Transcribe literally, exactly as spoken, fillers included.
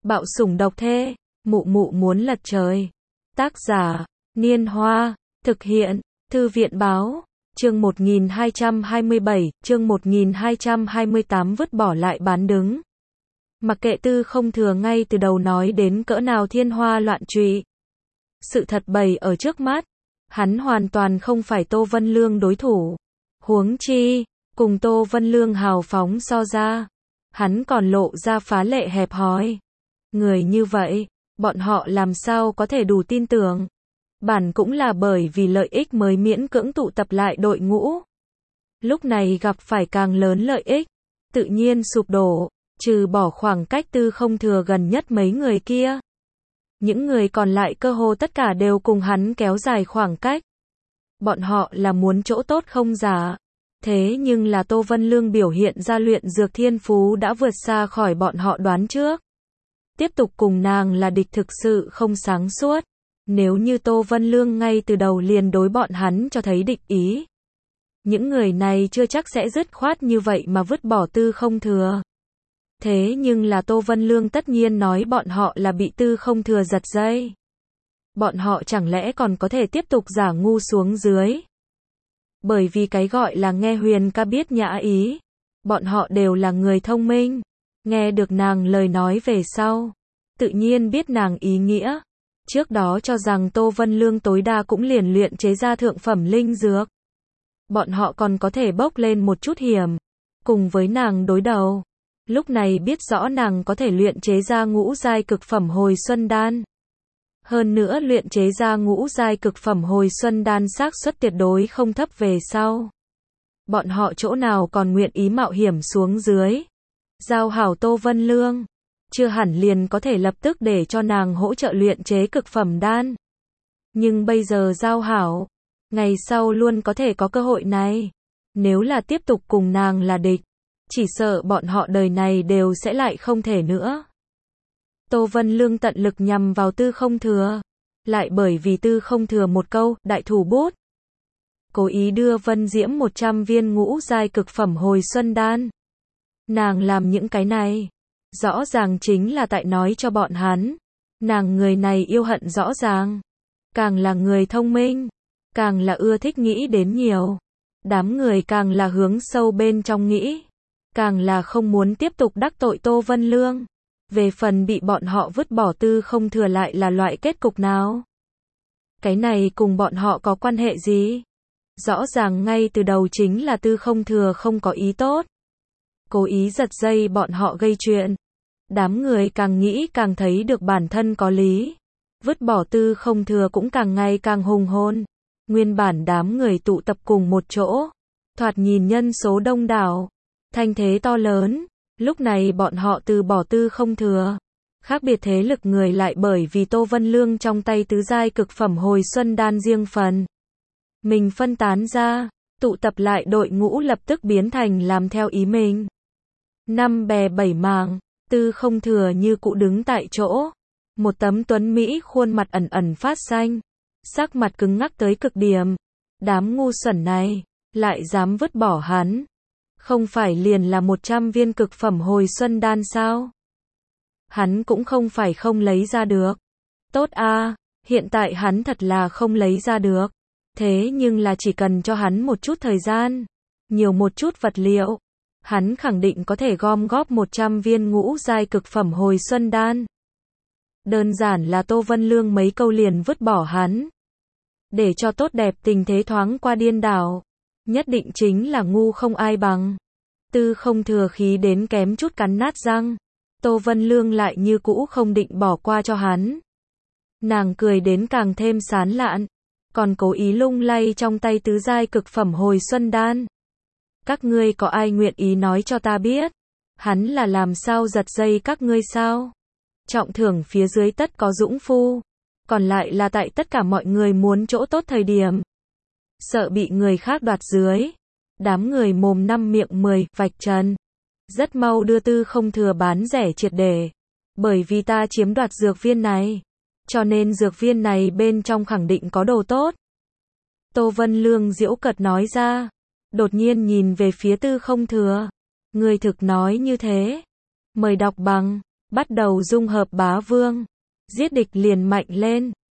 Bạo sủng độc thê, mụ mụ muốn lật trời. Tác giả, Niên Hoa, thực hiện, Thư viện Báo, chương một nghìn hai trăm hai mươi bảy, chương một nghìn hai trăm hai mươi tám vứt bỏ lại bán đứng. Mặc kệ Tư Không Thừa ngay từ đầu nói đến cỡ nào thiên hoa loạn trụy. Sự thật bày ở trước mắt, hắn hoàn toàn không phải Tô Vân Lương đối thủ. Huống chi, cùng Tô Vân Lương hào phóng so ra, hắn còn lộ ra phá lệ hẹp hòi. Người như vậy, bọn họ làm sao có thể đủ tin tưởng. Bản cũng là bởi vì lợi ích mới miễn cưỡng tụ tập lại đội ngũ. Lúc này gặp phải càng lớn lợi ích, tự nhiên sụp đổ, trừ bỏ khoảng cách Tư Không Thừa gần nhất mấy người kia. Những người còn lại cơ hồ tất cả đều cùng hắn kéo dài khoảng cách. Bọn họ là muốn chỗ tốt không giả. Thế nhưng là Tô Vân Lương biểu hiện ra luyện dược thiên phú đã vượt xa khỏi bọn họ đoán trước. Tiếp tục cùng nàng là địch thực sự không sáng suốt. Nếu như Tô Vân Lương ngay từ đầu liền đối bọn hắn cho thấy địch ý, những người này chưa chắc sẽ dứt khoát như vậy mà vứt bỏ Tư Không Thừa. Thế nhưng là Tô Vân Lương tất nhiên nói bọn họ là bị Tư Không Thừa giật dây. Bọn họ chẳng lẽ còn có thể tiếp tục giả ngu xuống dưới. Bởi vì cái gọi là nghe Huyền ca biết nhã ý. Bọn họ đều là người thông minh. Nghe được nàng lời nói về sau, tự nhiên biết nàng ý nghĩa. Trước đó cho rằng Tô Vân Lương tối đa cũng liền luyện chế ra thượng phẩm linh dược. Bọn họ còn có thể bốc lên một chút hiểm, cùng với nàng đối đầu. Lúc này biết rõ nàng có thể luyện chế ra ngũ giai cực phẩm hồi xuân đan. Hơn nữa luyện chế ra ngũ giai cực phẩm hồi xuân đan xác suất tuyệt đối không thấp về sau. Bọn họ chỗ nào còn nguyện ý mạo hiểm xuống dưới. Giao hảo Tô Vân Lương, chưa hẳn liền có thể lập tức để cho nàng hỗ trợ luyện chế cực phẩm đan. Nhưng bây giờ giao hảo, ngày sau luôn có thể có cơ hội này. Nếu là tiếp tục cùng nàng là địch, chỉ sợ bọn họ đời này đều sẽ lại không thể nữa. Tô Vân Lương tận lực nhằm vào Tư Không Thừa, lại bởi vì Tư Không Thừa một câu, đại thủ bút. Cố ý đưa Vân Diễm một trăm viên ngũ giai cực phẩm hồi xuân đan. Nàng làm những cái này, rõ ràng chính là tại nói cho bọn hắn. Nàng người này yêu hận rõ ràng. Càng là người thông minh, càng là ưa thích nghĩ đến nhiều. Đám người càng là hướng sâu bên trong nghĩ, càng là không muốn tiếp tục đắc tội Tô Vân Lương. Về phần bị bọn họ vứt bỏ Tư Không Thừa lại là loại kết cục nào? Cái này cùng bọn họ có quan hệ gì? Rõ ràng ngay từ đầu chính là Tư Không Thừa không có ý tốt. Cố ý giật dây bọn họ gây chuyện. Đám người càng nghĩ càng thấy được bản thân có lý. Vứt bỏ Tư Không Thừa cũng càng ngày càng hùng hồn. Nguyên bản đám người tụ tập cùng một chỗ, thoạt nhìn nhân số đông đảo, thanh thế to lớn. Lúc này bọn họ từ bỏ Tư Không Thừa. Khác biệt thế lực người lại bởi vì Tô Vân Lương trong tay tứ giai cực phẩm hồi xuân đan riêng phần. Mình phân tán ra, tụ tập lại đội ngũ lập tức biến thành làm theo ý mình. Năm bè bảy mảng, Tư Không Thừa như cũ đứng tại chỗ. Một tấm tuấn Mỹ khuôn mặt ẩn ẩn phát xanh. Sắc mặt cứng ngắc tới cực điểm. Đám ngu xuẩn này, lại dám vứt bỏ hắn. Không phải liền là một trăm viên cực phẩm hồi xuân đan sao? Hắn cũng không phải không lấy ra được. Tốt a, hiện tại hắn thật là không lấy ra được. Thế nhưng là chỉ cần cho hắn một chút thời gian, nhiều một chút vật liệu, hắn khẳng định có thể gom góp một trăm viên ngũ giai cực phẩm hồi xuân đan. Đơn giản là Tô Vân Lương mấy câu liền vứt bỏ hắn. Để cho tốt đẹp tình thế thoáng qua điên đảo. Nhất định chính là ngu không ai bằng. Tư Không Thừa khí đến kém chút cắn nát răng. Tô Vân Lương lại như cũ không định bỏ qua cho hắn. Nàng cười đến càng thêm sán lạn, còn cố ý lung lay trong tay tứ giai cực phẩm hồi xuân đan. Các ngươi có ai nguyện ý nói cho ta biết, hắn là làm sao giật dây các ngươi sao? Trọng thưởng phía dưới tất có dũng phu, còn lại là tại tất cả mọi người muốn chỗ tốt thời điểm. Sợ bị người khác đoạt dưới. Đám người mồm năm miệng mười, vạch trần. Rất mau đưa Tư Không Thừa bán rẻ triệt để. Bởi vì ta chiếm đoạt dược viên này, cho nên dược viên này bên trong khẳng định có đồ tốt. Tô Vân Lương giễu cợt nói ra. Đột nhiên nhìn về phía Tư Không Thừa. Người thực nói như thế. Mời đọc bằng bắt đầu dung hợp bá vương. Giết địch liền mạnh lên.